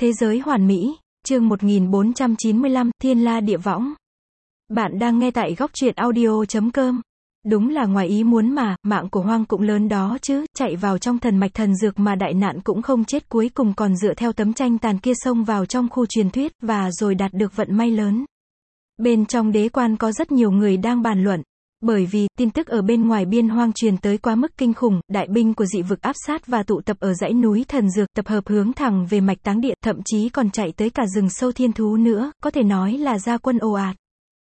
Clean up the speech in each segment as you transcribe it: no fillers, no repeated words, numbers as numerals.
Thế giới hoàn mỹ, chương 1495, Thiên La Địa Võng. Bạn đang nghe tại góc truyện audio.com. Đúng là ngoài ý muốn mà, mạng của Hoang cũng lớn đó chứ, chạy vào trong thần mạch thần dược mà đại nạn cũng không chết, cuối cùng còn dựa theo tấm tranh tàn kia xông vào trong khu truyền thuyết, và rồi đạt được vận may lớn. Bên trong đế quan có rất nhiều người đang bàn luận. Bởi vì, tin tức ở bên ngoài biên hoang truyền tới quá mức kinh khủng, đại binh của dị vực áp sát và tụ tập ở dãy núi thần dược, tập hợp hướng thẳng về mạch táng địa, thậm chí còn chạy tới cả rừng sâu thiên thú nữa, có thể nói là ra quân ồ ạt.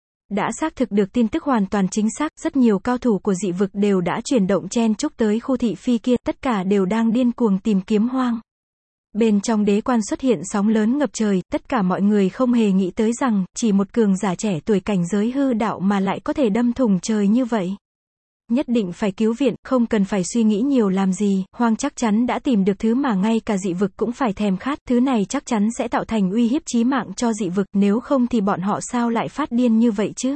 Đã xác thực được tin tức hoàn toàn chính xác, rất nhiều cao thủ của dị vực đều đã chuyển động chen chúc tới khu thị phi kia, tất cả đều đang điên cuồng tìm kiếm Hoang. Bên trong đế quan xuất hiện sóng lớn ngập trời, tất cả mọi người không hề nghĩ tới rằng, chỉ một cường giả trẻ tuổi cảnh giới hư đạo mà lại có thể đâm thủng trời như vậy. Nhất định phải cứu viện, không cần phải suy nghĩ nhiều làm gì, Hoang chắc chắn đã tìm được thứ mà ngay cả dị vực cũng phải thèm khát, thứ này chắc chắn sẽ tạo thành uy hiếp chí mạng cho dị vực, nếu không thì bọn họ sao lại phát điên như vậy chứ?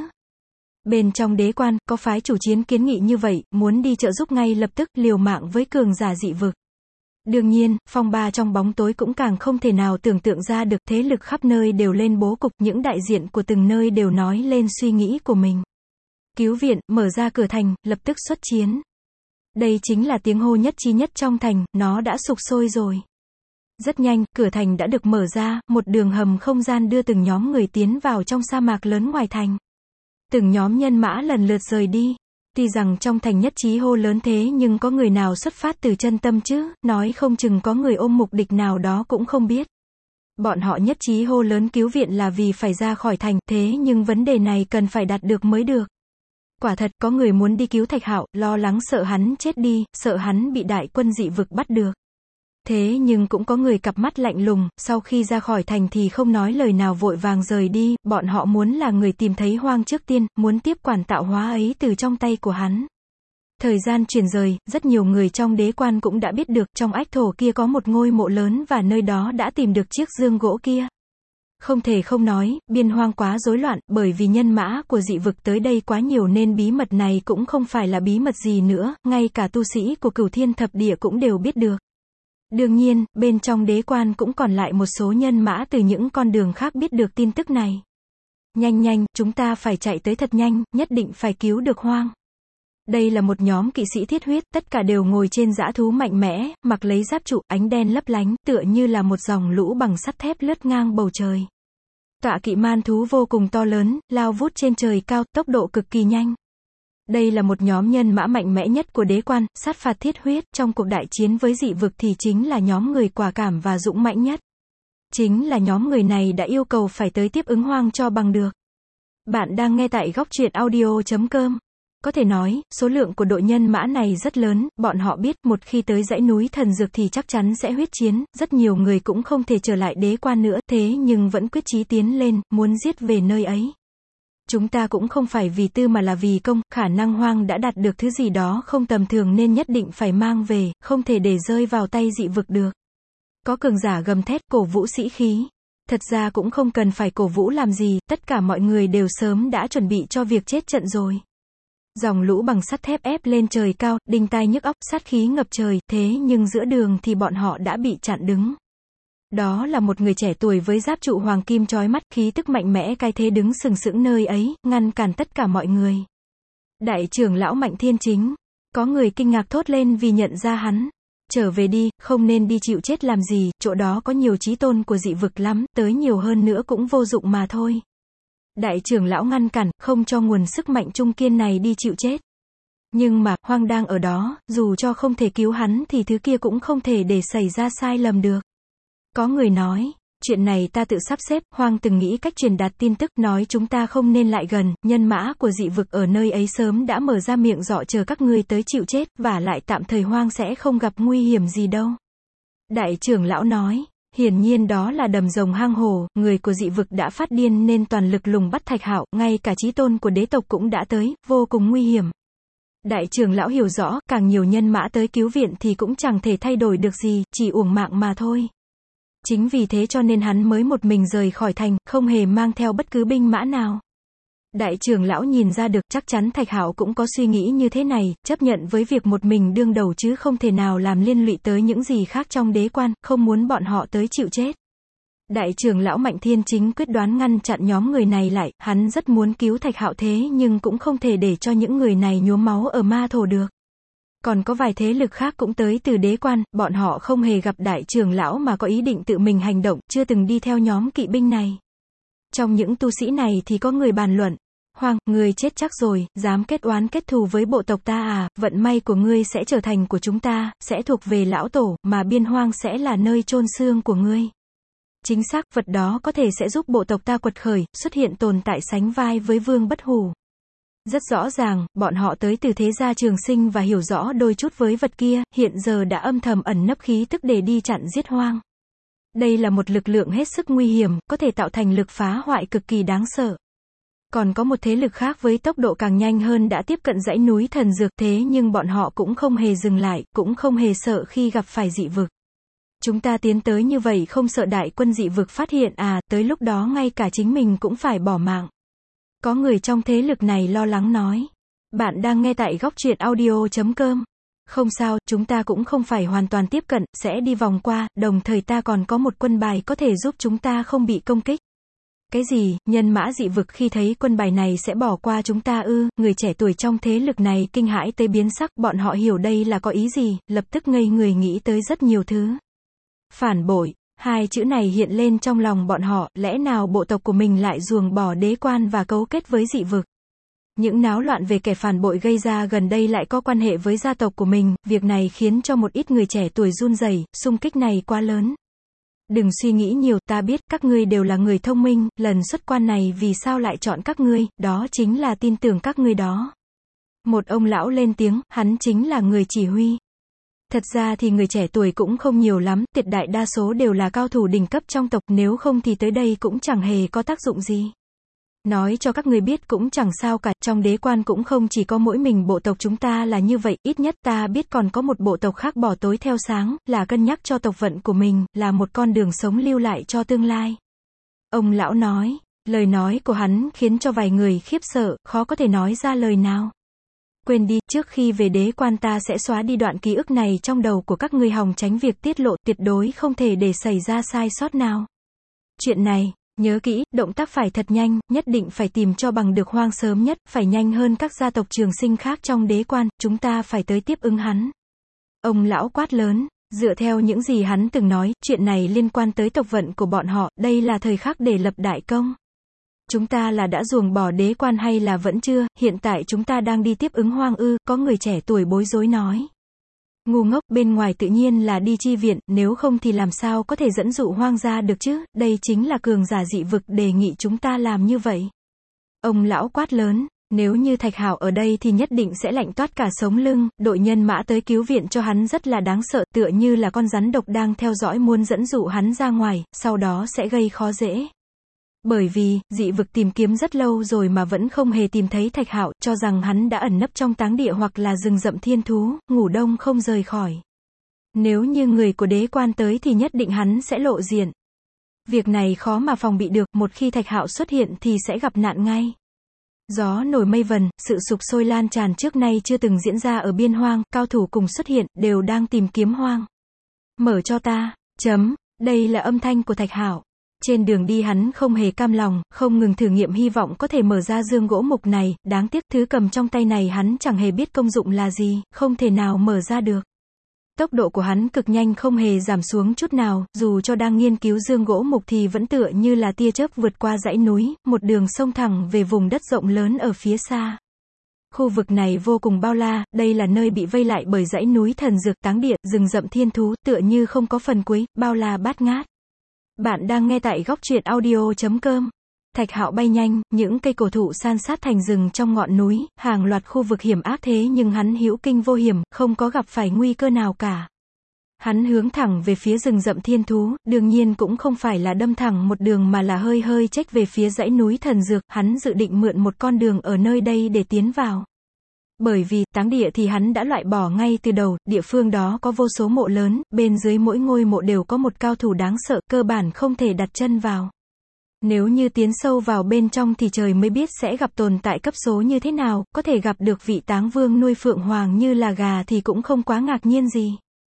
Bên trong đế quan, có phái chủ chiến kiến nghị như vậy, muốn đi trợ giúp ngay lập tức, liều mạng với cường giả dị vực. Đương nhiên, phong ba trong bóng tối cũng càng không thể nào tưởng tượng ra được, thế lực khắp nơi đều lên bố cục, những đại diện của từng nơi đều nói lên suy nghĩ của mình. Cứu viện, mở ra cửa thành, lập tức xuất chiến. Đây chính là tiếng hô nhất trí nhất trong thành, nó đã sục sôi rồi. Rất nhanh, cửa thành đã được mở ra, một đường hầm không gian đưa từng nhóm người tiến vào trong sa mạc lớn ngoài thành. Từng nhóm nhân mã lần lượt rời đi. Tuy rằng trong thành nhất trí hô lớn thế nhưng có người nào xuất phát từ chân tâm chứ, nói không chừng có người ôm mục đích nào đó cũng không biết. Bọn họ nhất trí hô lớn cứu viện là vì phải ra khỏi thành, thế nhưng vấn đề này cần phải đạt được mới được. Quả thật, có người muốn đi cứu Thạch Hạo, lo lắng sợ hắn chết đi, sợ hắn bị đại quân dị vực bắt được. Thế nhưng cũng có người cặp mắt lạnh lùng, sau khi ra khỏi thành thì không nói lời nào vội vàng rời đi, bọn họ muốn là người tìm thấy Hoang trước tiên, muốn tiếp quản tạo hóa ấy từ trong tay của hắn. Thời gian chuyển rời, rất nhiều người trong đế quan cũng đã biết được, trong ách thổ kia có một ngôi mộ lớn và nơi đó đã tìm được chiếc dương gỗ kia. Không thể không nói, biên hoang quá rối loạn, bởi vì nhân mã của dị vực tới đây quá nhiều nên bí mật này cũng không phải là bí mật gì nữa, ngay cả tu sĩ của Cửu Thiên Thập Địa cũng đều biết được. Đương nhiên, bên trong đế quan cũng còn lại một số nhân mã từ những con đường khác biết được tin tức này. Nhanh nhanh, chúng ta phải chạy tới thật nhanh, nhất định phải cứu được Hoang. Đây là một nhóm kỵ sĩ thiết huyết, tất cả đều ngồi trên dã thú mạnh mẽ, mặc lấy giáp trụ, ánh đen lấp lánh, tựa như là một dòng lũ bằng sắt thép lướt ngang bầu trời. Tọa kỵ man thú vô cùng to lớn, lao vút trên trời cao, tốc độ cực kỳ nhanh. Đây là một nhóm nhân mã mạnh mẽ nhất của đế quan, sát phạt thiết huyết, trong cuộc đại chiến với dị vực thì chính là nhóm người quả cảm và dũng mãnh nhất. Chính là nhóm người này đã yêu cầu phải tới tiếp ứng Hoang cho bằng được. Bạn đang nghe tại góc truyện audio.com. Có thể nói, số lượng của đội nhân mã này rất lớn, bọn họ biết một khi tới dãy núi thần dược thì chắc chắn sẽ huyết chiến, rất nhiều người cũng không thể trở lại đế quan nữa, thế nhưng vẫn quyết chí tiến lên, muốn giết về nơi ấy. Chúng ta cũng không phải vì tư mà là vì công, khả năng Hoang đã đạt được thứ gì đó không tầm thường nên nhất định phải mang về, không thể để rơi vào tay dị vực được. Có cường giả gầm thét, cổ vũ sĩ khí. Thật ra cũng không cần phải cổ vũ làm gì, tất cả mọi người đều sớm đã chuẩn bị cho việc chết trận rồi. Dòng lũ bằng sắt thép ép lên trời cao, đinh tai nhức óc, sát khí ngập trời, thế nhưng giữa đường thì bọn họ đã bị chặn đứng. Đó là một người trẻ tuổi với giáp trụ hoàng kim chói mắt, khí tức mạnh mẽ cái thế đứng sừng sững nơi ấy, ngăn cản tất cả mọi người. Đại trưởng lão Mạnh Thiên Chính. Có người kinh ngạc thốt lên vì nhận ra hắn. Trở về đi, không nên đi chịu chết làm gì, chỗ đó có nhiều chí tôn của dị vực lắm, tới nhiều hơn nữa cũng vô dụng mà thôi. Đại trưởng lão ngăn cản, không cho nguồn sức mạnh trung kiên này đi chịu chết. Nhưng mà, Hoang đang ở đó, dù cho không thể cứu hắn thì thứ kia cũng không thể để xảy ra sai lầm được. Có người nói, chuyện này ta tự sắp xếp, Hoang từng nghĩ cách truyền đạt tin tức, nói chúng ta không nên lại gần, nhân mã của dị vực ở nơi ấy sớm đã mở ra miệng rọ chờ các ngươi tới chịu chết, và lại tạm thời Hoang sẽ không gặp nguy hiểm gì đâu. Đại trưởng lão nói, hiển nhiên đó là đầm rồng hang hổ, người của dị vực đã phát điên nên toàn lực lùng bắt Thạch Hạo, ngay cả chí tôn của đế tộc cũng đã tới, vô cùng nguy hiểm. Đại trưởng lão hiểu rõ, càng nhiều nhân mã tới cứu viện thì cũng chẳng thể thay đổi được gì, chỉ uổng mạng mà thôi. Chính vì thế cho nên hắn mới một mình rời khỏi thành, không hề mang theo bất cứ binh mã nào. Đại trưởng lão nhìn ra được, chắc chắn Thạch Hạo cũng có suy nghĩ như thế này, chấp nhận với việc một mình đương đầu chứ không thể nào làm liên lụy tới những gì khác trong đế quan, không muốn bọn họ tới chịu chết. Đại trưởng lão Mạnh Thiên Chính quyết đoán ngăn chặn nhóm người này lại, hắn rất muốn cứu Thạch Hạo thế nhưng cũng không thể để cho những người này nhuốm máu ở ma thổ được. Còn có vài thế lực khác cũng tới từ đế quan, bọn họ không hề gặp đại trưởng lão mà có ý định tự mình hành động, chưa từng đi theo nhóm kỵ binh này. Trong những tu sĩ này thì có người bàn luận, Hoang, ngươi chết chắc rồi, dám kết oán kết thù với bộ tộc ta à, vận may của ngươi sẽ trở thành của chúng ta, sẽ thuộc về lão tổ, mà Biên Hoang sẽ là nơi chôn xương của ngươi. Chính xác, vật đó có thể sẽ giúp bộ tộc ta quật khởi, xuất hiện tồn tại sánh vai với Vương Bất Hủ. Rất rõ ràng, bọn họ tới từ thế gia Trường Sinh và hiểu rõ đôi chút với vật kia, hiện giờ đã âm thầm ẩn nấp khí tức để đi chặn giết Hoang. Đây là một lực lượng hết sức nguy hiểm, có thể tạo thành lực phá hoại cực kỳ đáng sợ. Còn có một thế lực khác với tốc độ càng nhanh hơn đã tiếp cận dãy núi thần dược, thế nhưng bọn họ cũng không hề dừng lại, cũng không hề sợ khi gặp phải dị vực. Chúng ta tiến tới như vậy không sợ đại quân dị vực phát hiện à, tới lúc đó ngay cả chính mình cũng phải bỏ mạng. Có người trong thế lực này lo lắng nói. Bạn đang nghe tại góc truyện audio.com. Không sao, chúng ta cũng không phải hoàn toàn tiếp cận, sẽ đi vòng qua, đồng thời ta còn có một quân bài có thể giúp chúng ta không bị công kích. Cái gì, nhân mã dị vực khi thấy quân bài này sẽ bỏ qua chúng ta ư? Người trẻ tuổi trong thế lực này kinh hãi tới biến sắc, bọn họ hiểu đây là có ý gì, lập tức ngây người nghĩ tới rất nhiều thứ. Phản bội, hai chữ này hiện lên trong lòng bọn họ, lẽ nào bộ tộc của mình lại ruồng bỏ đế quan và cấu kết với dị vực? Những náo loạn về kẻ phản bội gây ra gần đây lại có quan hệ với gia tộc của mình, việc này khiến cho một ít người trẻ tuổi run rẩy, xung kích này quá lớn. Đừng suy nghĩ nhiều, ta biết, các ngươi đều là người thông minh, lần xuất quan này vì sao lại chọn các ngươi, đó chính là tin tưởng các ngươi đó. Một ông lão lên tiếng, hắn chính là người chỉ huy. Thật ra thì người trẻ tuổi cũng không nhiều lắm, tuyệt đại đa số đều là cao thủ đỉnh cấp trong tộc, nếu không thì tới đây cũng chẳng hề có tác dụng gì. Nói cho các ngươi biết cũng chẳng sao cả, trong đế quan cũng không chỉ có mỗi mình bộ tộc chúng ta là như vậy, ít nhất ta biết còn có một bộ tộc khác bỏ tối theo sáng, là cân nhắc cho tộc vận của mình, là một con đường sống lưu lại cho tương lai. Ông lão nói, lời nói của hắn khiến cho vài người khiếp sợ, khó có thể nói ra lời nào. Quên đi, trước khi về đế quan ta sẽ xóa đi đoạn ký ức này trong đầu của các ngươi hòng tránh việc tiết lộ, tuyệt đối không thể để xảy ra sai sót nào. Chuyện này, nhớ kỹ, động tác phải thật nhanh, nhất định phải tìm cho bằng được Hoang sớm nhất, phải nhanh hơn các gia tộc Trường Sinh khác trong đế quan, chúng ta phải tới tiếp ứng hắn. Ông lão quát lớn, dựa theo những gì hắn từng nói, chuyện này liên quan tới tộc vận của bọn họ, đây là thời khắc để lập đại công. Chúng ta là đã ruồng bỏ đế quan hay là vẫn chưa, hiện tại chúng ta đang đi tiếp ứng Hoang ư, có người trẻ tuổi bối rối nói. Ngu ngốc, bên ngoài tự nhiên là đi chi viện, nếu không thì làm sao có thể dẫn dụ Hoang ra được chứ, đây chính là cường giả dị vực đề nghị chúng ta làm như vậy. Ông lão quát lớn, nếu như Thạch Hạo ở đây thì nhất định sẽ lạnh toát cả sống lưng, đội nhân mã tới cứu viện cho hắn rất là đáng sợ, tựa như là con rắn độc đang theo dõi muốn dẫn dụ hắn ra ngoài, sau đó sẽ gây khó dễ. Bởi vì, dị vực tìm kiếm rất lâu rồi mà vẫn không hề tìm thấy Thạch Hạo, cho rằng hắn đã ẩn nấp trong táng địa hoặc là rừng rậm thiên thú, ngủ đông không rời khỏi. Nếu như người của đế quan tới thì nhất định hắn sẽ lộ diện. Việc này khó mà phòng bị được, một khi Thạch Hạo xuất hiện thì sẽ gặp nạn ngay. Gió nổi mây vần, sự sục sôi lan tràn trước nay chưa từng diễn ra ở Biên Hoang, cao thủ cùng xuất hiện, đều đang tìm kiếm Hoang. Mở cho ta, đây là âm thanh của Thạch Hạo. Trên đường đi hắn không hề cam lòng, không ngừng thử nghiệm hy vọng có thể mở ra dương gỗ mục này, đáng tiếc thứ cầm trong tay này hắn chẳng hề biết công dụng là gì, không thể nào mở ra được. Tốc độ của hắn cực nhanh không hề giảm xuống chút nào, dù cho đang nghiên cứu dương gỗ mục thì vẫn tựa như là tia chớp vượt qua dãy núi, một đường sông thẳng về vùng đất rộng lớn ở phía xa. Khu vực này vô cùng bao la, đây là nơi bị vây lại bởi dãy núi thần dược táng địa, rừng rậm thiên thú, tựa như không có phần cuối, bao la bát ngát. Bạn đang nghe tại góc truyện audio.com. Thạch Hạo bay nhanh, những cây cổ thụ san sát thành rừng trong ngọn núi, hàng loạt khu vực hiểm ác thế nhưng hắn hữu kinh vô hiểm, không có gặp phải nguy cơ nào cả. Hắn hướng thẳng về phía rừng rậm thiên thú, đương nhiên cũng không phải là đâm thẳng một đường mà là hơi hơi chếch về phía dãy núi thần dược, hắn dự định mượn một con đường ở nơi đây để tiến vào. Bởi vì, táng địa thì hắn đã loại bỏ ngay từ đầu, địa phương đó có vô số mộ lớn, bên dưới mỗi ngôi mộ đều có một cao thủ đáng sợ, cơ bản không thể đặt chân vào. Nếu như tiến sâu vào bên trong thì trời mới biết sẽ gặp tồn tại cấp số như thế nào, có thể gặp được vị táng vương nuôi phượng hoàng như là gà thì cũng không quá ngạc nhiên gì.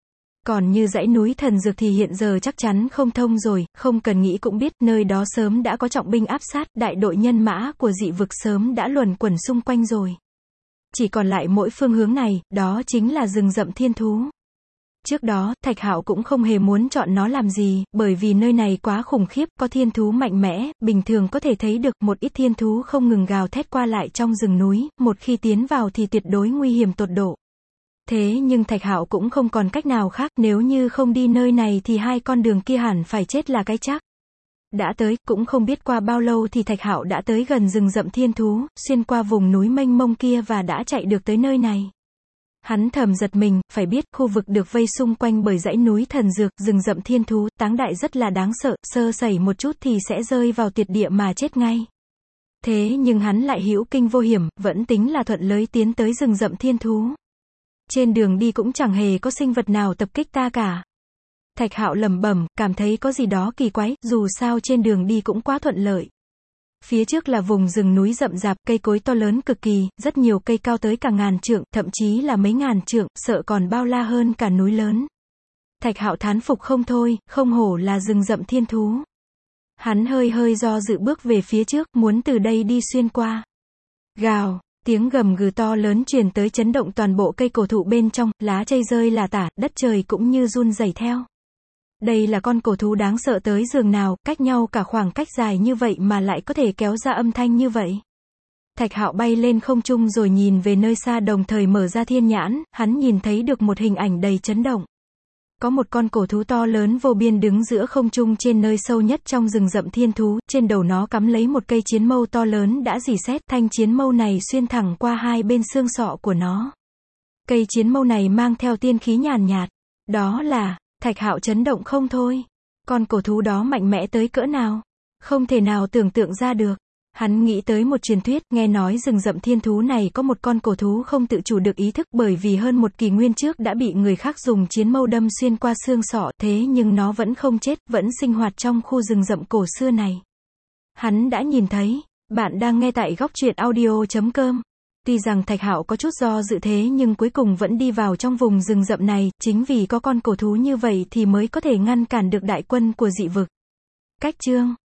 Còn như dãy núi thần dược thì hiện giờ chắc chắn không thông rồi, không cần nghĩ cũng biết, nơi đó sớm đã có trọng binh áp sát, đại đội nhân mã của dị vực sớm đã luẩn quẩn xung quanh rồi. Chỉ còn lại mỗi phương hướng này, đó chính là rừng rậm thiên thú. Trước đó, Thạch Hạo cũng không hề muốn chọn nó làm gì, bởi vì nơi này quá khủng khiếp, có thiên thú mạnh mẽ, bình thường có thể thấy được một ít thiên thú không ngừng gào thét qua lại trong rừng núi, một khi tiến vào thì tuyệt đối nguy hiểm tột độ. Thế nhưng Thạch Hạo cũng không còn cách nào khác, nếu như không đi nơi này thì hai con đường kia hẳn phải chết là cái chắc. Đã tới, cũng không biết qua bao lâu thì Thạch Hạo đã tới gần rừng rậm thiên thú, xuyên qua vùng núi mênh mông kia và đã chạy được tới nơi này. Hắn thầm giật mình, phải biết, khu vực được vây xung quanh bởi dãy núi thần dược, rừng rậm thiên thú, táng đại rất là đáng sợ, sơ sẩy một chút thì sẽ rơi vào tuyệt địa mà chết ngay. Thế nhưng hắn lại hữu kinh vô hiểm, vẫn tính là thuận lợi tiến tới rừng rậm thiên thú. Trên đường đi cũng chẳng hề có sinh vật nào tập kích ta cả. Thạch Hạo lẩm bẩm, cảm thấy có gì đó kỳ quái, dù sao trên đường đi cũng quá thuận lợi. Phía trước là vùng rừng núi rậm rạp, cây cối to lớn cực kỳ, rất nhiều cây cao tới cả ngàn trượng, thậm chí là mấy ngàn trượng, sợ còn bao la hơn cả núi lớn. Thạch Hạo thán phục không thôi, không hổ là rừng rậm thiên thú. Hắn hơi hơi do dự bước về phía trước, muốn từ đây đi xuyên qua. Gào, tiếng gầm gừ to lớn truyền tới chấn động toàn bộ cây cổ thụ bên trong, lá cây rơi lả tả, đất trời cũng như run rẩy theo. Đây là con cổ thú đáng sợ tới giường nào, cách nhau cả khoảng cách dài như vậy mà lại có thể kéo ra âm thanh như vậy. Thạch Hạo bay lên không trung rồi nhìn về nơi xa, đồng thời mở ra thiên nhãn, hắn nhìn thấy được một hình ảnh đầy chấn động. Có một con cổ thú to lớn vô biên đứng giữa không trung trên nơi sâu nhất trong rừng rậm thiên thú, trên đầu nó cắm lấy một cây chiến mâu to lớn đã rỉ sét, thanh chiến mâu này xuyên thẳng qua hai bên xương sọ của nó. Cây chiến mâu này mang theo tiên khí nhàn nhạt. Đó là... Thạch Hạo chấn động không thôi. Con cổ thú đó mạnh mẽ tới cỡ nào? Không thể nào tưởng tượng ra được. Hắn nghĩ tới một truyền thuyết, nghe nói rừng rậm thiên thú này có một con cổ thú không tự chủ được ý thức, bởi vì hơn một kỷ nguyên trước đã bị người khác dùng chiến mâu đâm xuyên qua xương sọ, thế nhưng nó vẫn không chết, vẫn sinh hoạt trong khu rừng rậm cổ xưa này. Hắn đã nhìn thấy. Bạn đang nghe tại Góc Truyện Audio.com. Tuy rằng Thạch Hạo có chút do dự thế nhưng cuối cùng vẫn đi vào trong vùng rừng rậm này, chính vì có con cổ thú như vậy thì mới có thể ngăn cản được đại quân của dị vực. Cách chương